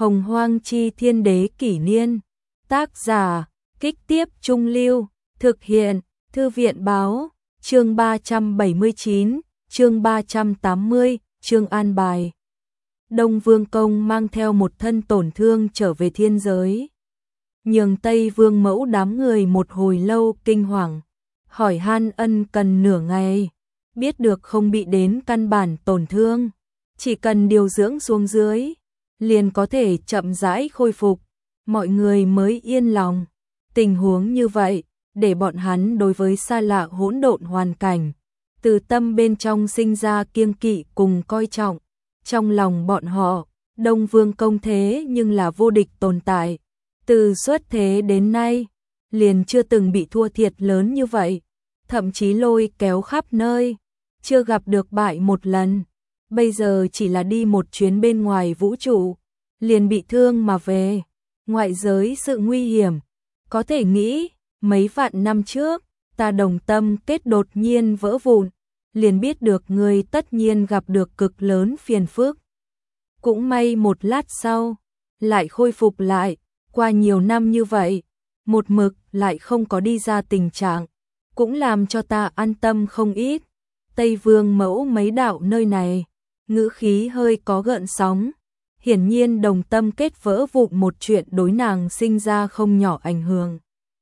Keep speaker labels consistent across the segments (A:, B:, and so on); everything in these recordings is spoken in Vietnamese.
A: Hồng Hoang chi thiên đế kỷ niên. Tác giả, Kích Tiếp Trung Lưu. Thực hiện, Thư viện Báo. Chương 379, chương 380, chương an bài. Đông Vương Công mang theo một thân tổn thương trở về thiên giới. Nhường Tây Vương Mẫu đám người một hồi lâu kinh hoàng. Hỏi han ân cần nửa ngày. Biết được không bị đến căn bản tổn thương. Chỉ cần điều dưỡng xuống dưới. Liền có thể chậm rãi khôi phục. Mọi người mới yên lòng. Tình huống như vậy, để bọn hắn đối với xa lạ hỗn độn hoàn cảnh. Từ tâm bên trong sinh ra kiêng kỵ cùng coi trọng. Trong lòng bọn họ, Đông Vương Công thế nhưng là vô địch tồn tại. Từ xuất thế đến nay, liền chưa từng bị thua thiệt lớn như vậy. Thậm chí lôi kéo khắp nơi, chưa gặp được bại một lần. Bây giờ chỉ là đi một chuyến bên ngoài vũ trụ, liền bị thương mà về. Ngoại giới sự nguy hiểm, có thể nghĩ, mấy vạn năm trước, ta đồng tâm kết đột nhiên vỡ vụn, liền biết được người tất nhiên gặp được cực lớn phiền phức. Cũng may một lát sau, lại khôi phục lại, qua nhiều năm như vậy, một mực lại không có đi ra tình trạng, cũng làm cho ta an tâm không ít. Tây Vương Mẫu mấy đạo nơi này, ngữ khí hơi có gợn sóng, hiển nhiên đồng tâm kết vỡ vụn một chuyện đối nàng sinh ra không nhỏ ảnh hưởng.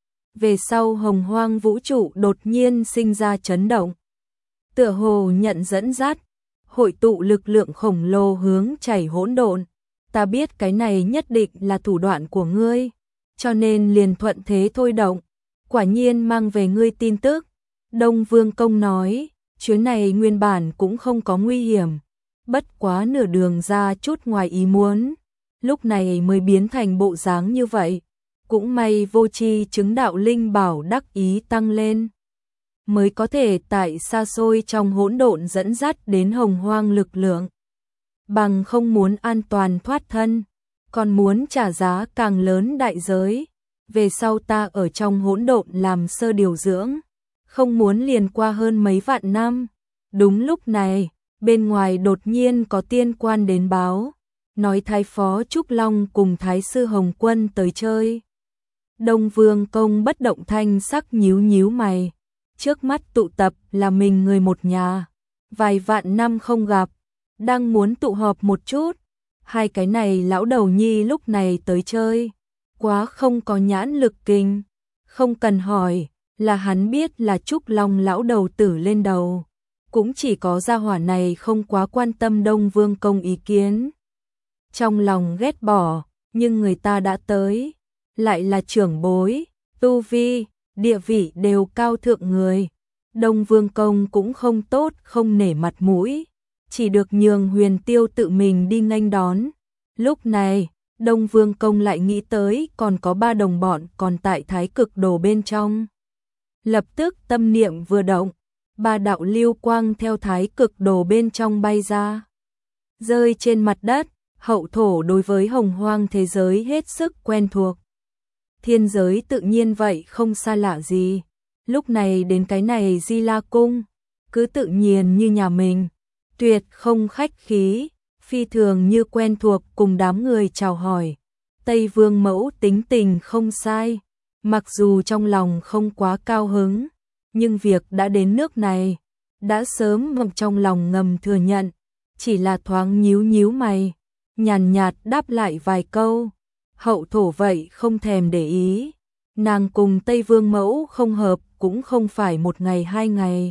A: Về sau Hồng Hoang vũ trụ đột nhiên sinh ra chấn động. Tựa hồ nhận dẫn dắt, hội tụ lực lượng khổng lồ hướng chảy hỗn độn. Ta biết cái này nhất định là thủ đoạn của ngươi, cho nên liền thuận thế thôi động. Quả nhiên mang về ngươi tin tức. Đông Vương Công nói, chuyến này nguyên bản cũng không có nguy hiểm, bất quá nửa đường ra chút ngoài ý muốn, lúc này mới biến thành bộ dáng như vậy. Cũng may vô tri chứng đạo linh bảo đắc ý tăng lên, mới có thể tại xa xôi trong hỗn độn dẫn dắt đến Hồng Hoang lực lượng. Bằng không muốn an toàn thoát thân, còn muốn trả giá càng lớn đại giới. Về sau ta ở trong hỗn độn làm sơ điều dưỡng, không muốn liền qua hơn mấy vạn năm. Đúng lúc này, bên ngoài đột nhiên có tiên quan đến báo, nói Thái Phó Trúc Long cùng Thái Sư Hồng Quân tới chơi. Đông Vương Công bất động thanh sắc nhíu nhíu mày, trước mắt tụ tập là mình người một nhà, vài vạn năm không gặp, đang muốn tụ họp một chút. Hai cái này lão đầu nhi lúc này tới chơi, quá không có nhãn lực kinh, không cần hỏi, là hắn biết là Trúc Long lão đầu tử lên đầu. Cũng chỉ có gia hỏa này không quá quan tâm Đông Vương Công ý kiến. Trong lòng ghét bỏ, nhưng người ta đã tới, lại là trưởng bối, tu vi, địa vị đều cao thượng người. Đông Vương Công cũng không tốt không nể mặt mũi, chỉ được nhường Huyền Tiêu tự mình đi nghênh đón. Lúc này, Đông Vương Công lại nghĩ tới còn có ba đồng bọn còn tại Thái Cực Đồ bên trong. Lập tức tâm niệm vừa động, ba đạo lưu quang theo Thái Cực Đồ bên trong bay ra, rơi trên mặt đất. Hậu thổ đối với Hồng Hoang thế giới hết sức quen thuộc, thiên giới tự nhiên vậy không xa lạ gì. Lúc này đến cái này Di La Cung, cứ tự nhiên như nhà mình, tuyệt không khách khí, phi thường như quen thuộc cùng đám người chào hỏi. Tây Vương Mẫu tính tình không sai, mặc dù trong lòng không quá cao hứng, nhưng việc đã đến nước này, đã sớm trong lòng ngầm thừa nhận, chỉ là thoáng nhíu nhíu mày, nhàn nhạt đáp lại vài câu. Hậu thổ vậy không thèm để ý, nàng cùng Tây Vương Mẫu không hợp cũng không phải một ngày hai ngày.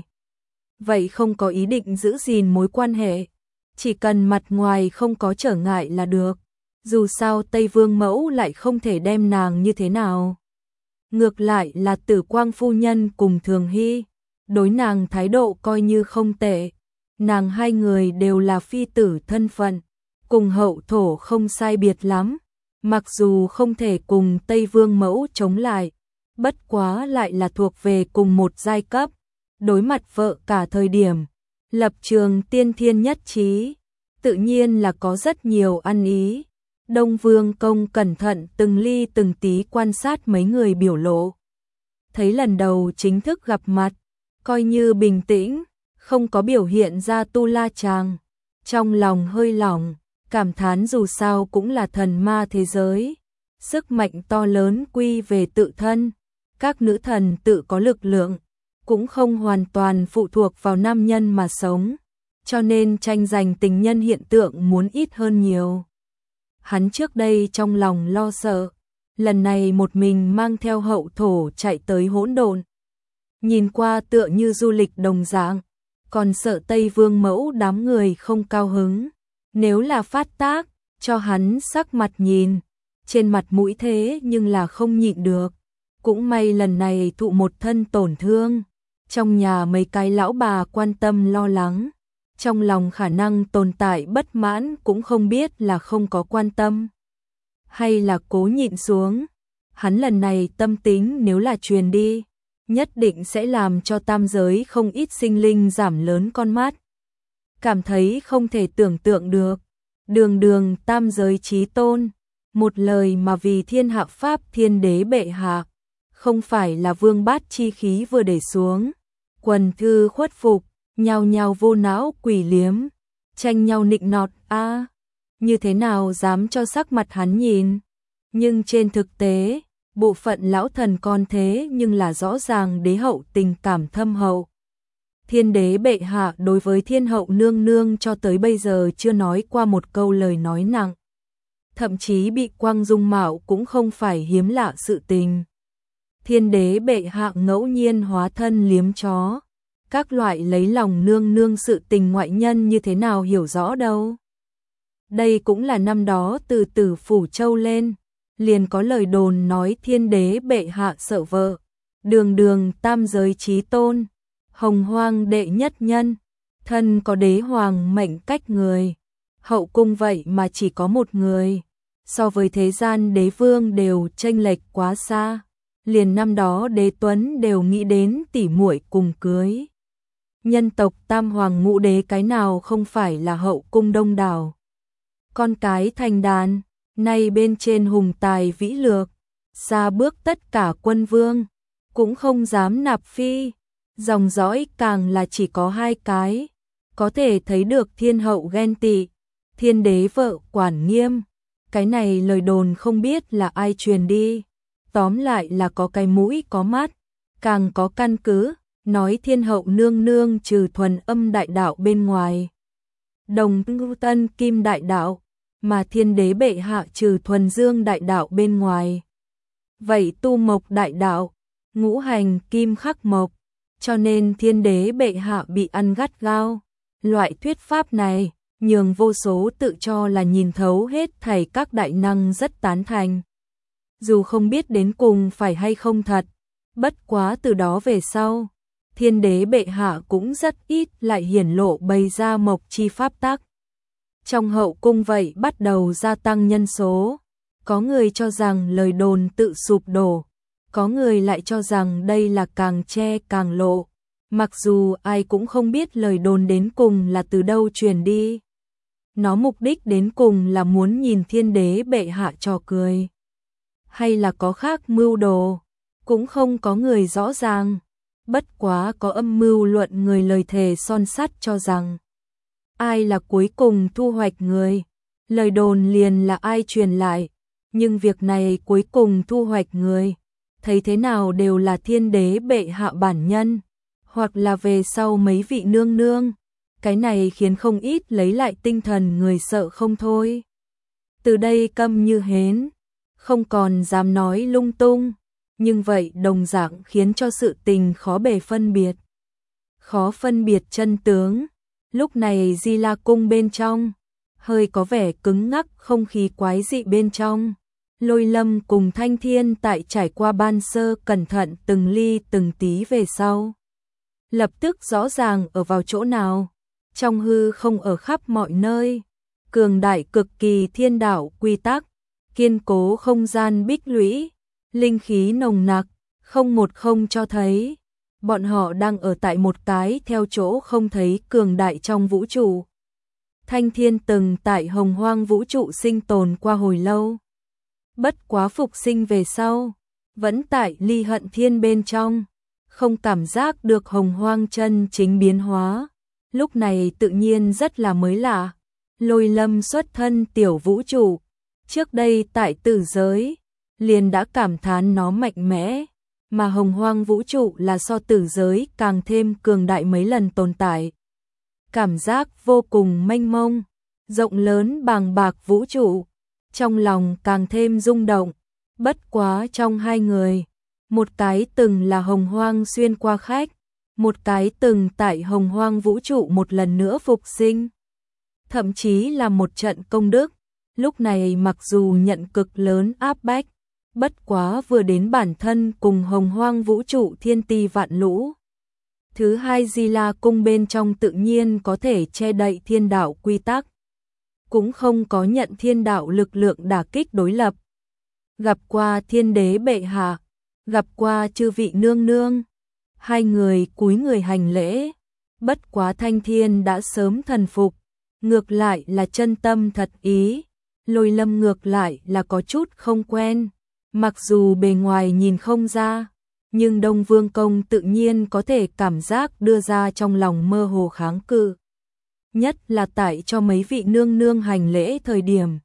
A: Vậy không có ý định giữ gìn mối quan hệ, chỉ cần mặt ngoài không có trở ngại là được. Dù sao Tây Vương Mẫu lại không thể đem nàng như thế nào. Ngược lại là Tử Quang phu nhân cùng Thường Hy, đối nàng thái độ coi như không tệ. Nàng hai người đều là phi tử thân phận, cùng hậu thổ không sai biệt lắm. Mặc dù không thể cùng Tây Vương Mẫu chống lại, bất quá lại là thuộc về cùng một giai cấp. Đối mặt vợ cả thời điểm, lập trường tiên thiên nhất trí, tự nhiên là có rất nhiều ăn ý. Đông Vương Công cẩn thận từng ly từng tí quan sát mấy người biểu lộ. Thấy lần đầu chính thức gặp mặt, coi như bình tĩnh, không có biểu hiện ra tu la chàng. Trong lòng hơi lỏng, cảm thán dù sao cũng là thần ma thế giới, sức mạnh to lớn quy về tự thân, các nữ thần tự có lực lượng, cũng không hoàn toàn phụ thuộc vào nam nhân mà sống, cho nên tranh giành tình nhân hiện tượng muốn ít hơn nhiều. Hắn trước đây trong lòng lo sợ, lần này một mình mang theo hậu thổ chạy tới hỗn độn. Nhìn qua tựa như du lịch đồng dạng, còn sợ Tây Vương mẫu đám người không cao hứng. Nếu là phát tác, cho hắn sắc mặt nhìn, trên mặt mũi thế nhưng là không nhịn được. Cũng may lần này thụ một thân tổn thương, trong nhà mấy cái lão bà quan tâm lo lắng, trong lòng khả năng tồn tại bất mãn cũng không biết là không có quan tâm, hay là cố nhịn xuống. Hắn lần này tâm tính nếu là truyền đi, nhất định sẽ làm cho tam giới không ít sinh linh giảm lớn con mắt. Cảm thấy không thể tưởng tượng được, đường tam giới chí tôn, một lời mà vì thiên hạ pháp thiên đế bệ hạ, không phải là vương bát chi khí vừa để xuống, quần thư khuất phục, nhao nhao vô não quỷ liếm, tranh nhau nịnh nọt như thế nào dám cho sắc mặt hắn nhìn. Nhưng trên thực tế, bộ phận lão thần con thế nhưng là rõ ràng đế hậu tình cảm thâm hậu. Thiên đế bệ hạ đối với thiên hậu nương nương cho tới bây giờ chưa nói qua một câu lời nói nặng. Thậm chí bị quăng dung mạo cũng không phải hiếm lạ sự tình. Thiên đế bệ hạ ngẫu nhiên hóa thân liếm chó. Các loại lấy lòng nương nương sự tình ngoại nhân như thế nào hiểu rõ đâu. Đây cũng là năm đó từ Tử Phủ Châu lên, liền có lời đồn nói thiên đế bệ hạ sợ vợ. Đường tam giới chí tôn, hồng hoang đệ nhất nhân, thân có đế hoàng mệnh cách người. Hậu cung vậy mà chỉ có một người, so với thế gian đế vương đều chênh lệch quá xa. Liền năm đó đế tuấn đều nghĩ đến tỉ muội cùng cưới. Nhân tộc tam hoàng ngũ đế cái nào không phải là hậu cung đông đảo. Con cái thành đàn, nay bên trên hùng tài vĩ lược, xa bước tất cả quân vương, cũng không dám nạp phi. Dòng dõi càng là chỉ có 2 cái, có thể thấy được thiên hậu ghen tị, thiên đế vợ quản nghiêm. Cái này lời đồn không biết là ai truyền đi, tóm lại là có cái mũi có mắt, càng có căn cứ, nói thiên hậu nương nương trừ thuần âm đại đạo bên ngoài, đồng ngưu tân kim đại đạo, mà thiên đế bệ hạ trừ thuần dương đại đạo bên ngoài. Vậy tu mộc đại đạo, ngũ hành kim khắc mộc, cho nên thiên đế bệ hạ bị ăn gắt gao. Loại thuyết pháp này, nhường vô số tự cho là nhìn thấu hết thảy các đại năng rất tán thành. Dù không biết đến cùng phải hay không thật, bất quá từ đó về sau, thiên đế bệ hạ cũng rất ít lại hiển lộ bày ra mộc chi pháp tắc. Trong hậu cung vậy bắt đầu gia tăng nhân số, có người cho rằng lời đồn tự sụp đổ, có người lại cho rằng đây là càng che càng lộ. Mặc dù ai cũng không biết lời đồn đến cùng là từ đâu truyền đi. Nó mục đích đến cùng là muốn nhìn thiên đế bệ hạ trò cười, hay là có khác mưu đồ, cũng không có người rõ ràng. Bất quá có âm mưu luận người lời thề son sắt cho rằng ai là cuối cùng thu hoạch người, lời đồn liền là ai truyền lại. Nhưng việc này cuối cùng thu hoạch người, thấy thế nào đều là thiên đế bệ hạ bản nhân, hoặc là về sau mấy vị nương nương. Cái này khiến không ít lấy lại tinh thần người sợ không thôi. Từ đây câm như hến, không còn dám nói lung tung, nhưng vậy đồng dạng khiến cho sự tình khó bề phân biệt. Khó phân biệt chân tướng. Lúc này Di La Cung bên trong, hơi có vẻ cứng ngắc, không khí quái dị bên trong. Lôi Lâm cùng Thanh Thiên tại trải qua ban sơ cẩn thận từng ly từng tí về sau, lập tức rõ ràng ở vào chỗ nào. Trong hư không ở khắp mọi nơi, cường đại cực kỳ thiên đạo quy tắc, kiên cố không gian bích lũy, linh khí nồng nặc, không một không cho thấy. Bọn họ đang ở tại một cái theo chỗ không thấy cường đại trong vũ trụ. Thanh Thiên từng tại hồng hoang vũ trụ sinh tồn qua hồi lâu. Bất quá phục sinh về sau, vẫn tại ly hận thiên bên trong, không cảm giác được hồng hoang chân chính biến hóa. Lúc này tự nhiên rất là mới lạ, Lôi Lâm xuất thân tiểu vũ trụ, trước đây tại tử giới, liền đã cảm thán nó mạnh mẽ, mà hồng hoang vũ trụ là so tử giới càng thêm cường đại mấy lần tồn tại. Cảm giác vô cùng mênh mông, rộng lớn bàng bạc vũ trụ, trong lòng càng thêm rung động. Bất quá trong hai người, một cái từng là hồng hoang xuyên qua khách, một cái từng tại hồng hoang vũ trụ một lần nữa phục sinh. Thậm chí là một trận công đức, lúc này mặc dù nhận cực lớn áp bách, bất quá vừa đến bản thân cùng hồng hoang vũ trụ thiên ti vạn lũ. Thứ hai Di La cung bên trong tự nhiên có thể che đậy thiên đạo quy tắc, cũng không có nhận thiên đạo lực lượng đả kích đối lập. Gặp qua thiên đế bệ hạ, gặp qua chư vị nương nương, hai người cúi người hành lễ. Bất quá Thanh Thiên đã sớm thần phục, ngược lại là chân tâm thật ý. Lôi Lâm ngược lại là có chút không quen, mặc dù bề ngoài nhìn không ra, nhưng Đông Vương Công tự nhiên có thể cảm giác đưa ra trong lòng mơ hồ kháng cự. Nhất là tại cho mấy vị nương nương hành lễ thời điểm.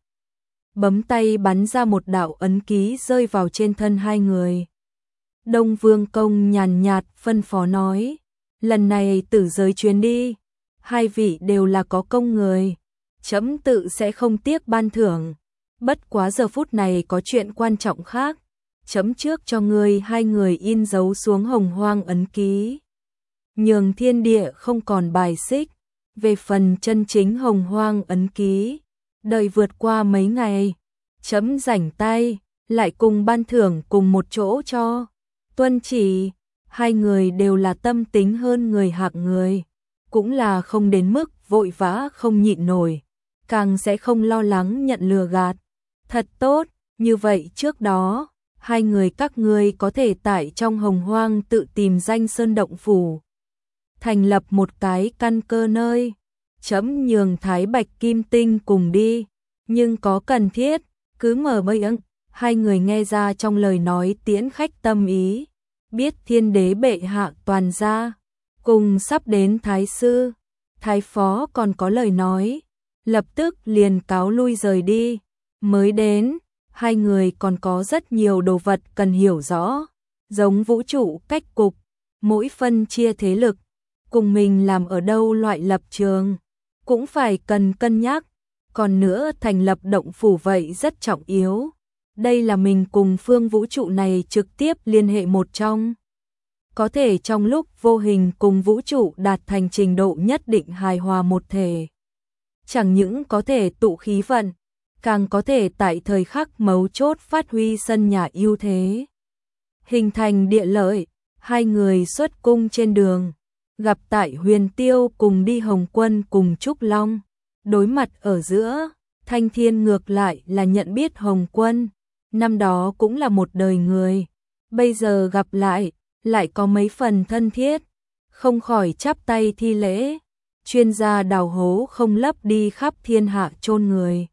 A: Bấm tay bắn ra một đạo ấn ký rơi vào trên thân hai người. Đông Vương Công nhàn nhạt phân phó nói, lần này tử giới chuyến đi, hai vị đều là có công người, trẫm tự sẽ không tiếc ban thưởng. Bất quá giờ phút này có chuyện quan trọng khác, trẫm trước cho ngươi hai người in dấu xuống hồng hoang ấn ký, nhường thiên địa không còn bài xích. Về phần chân chính hồng hoang ấn ký, đợi vượt qua mấy ngày, trẫm rảnh tay, lại cùng ban thưởng cùng một chỗ cho. Tuân chỉ, hai người đều là tâm tính hơn người hạng người, cũng là không đến mức vội vã không nhịn nổi, càng sẽ không lo lắng nhận lừa gạt. Thật tốt, như vậy trước đó, hai người các ngươi có thể tại trong hồng hoang tự tìm danh sơn động phủ, thành lập một cái căn cơ nơi, trẫm nhường Thái Bạch Kim Tinh cùng đi, nhưng có cần thiết, cứ mở bơi ưng. Hai người nghe ra trong lời nói tiễn khách tâm ý, biết thiên đế bệ hạ toàn gia, cùng sắp đến thái sư, thái phó còn có lời nói, lập tức liền cáo lui rời đi. Mới đến, hai người còn có rất nhiều đồ vật cần hiểu rõ, giống vũ trụ cách cục, mỗi phân chia thế lực, cùng mình làm ở đâu loại lập trường, cũng phải cần cân nhắc. Còn nữa thành lập động phủ vậy rất trọng yếu. Đây là mình cùng phương vũ trụ này trực tiếp liên hệ một trong. Có thể trong lúc vô hình cùng vũ trụ đạt thành trình độ nhất định hài hòa một thể. Chẳng những có thể tụ khí vận, càng có thể tại thời khắc mấu chốt phát huy sân nhà ưu thế. Hình thành địa lợi, hai người xuất cung trên đường, gặp tại Huyền Tiêu cùng đi Hồng Quân cùng Trúc Long. Đối mặt ở giữa, Thanh Thiên ngược lại là nhận biết Hồng Quân, năm đó cũng là một đời người, bây giờ gặp lại có mấy phần thân thiết, không khỏi chắp tay thi lễ. Chuyên gia đào hố không lấp đi khắp thiên hạ chôn người.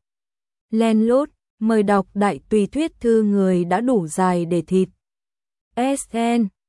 A: Len lút, mời đọc đại tùy thuyết thư người đã đủ dài để thịt. SN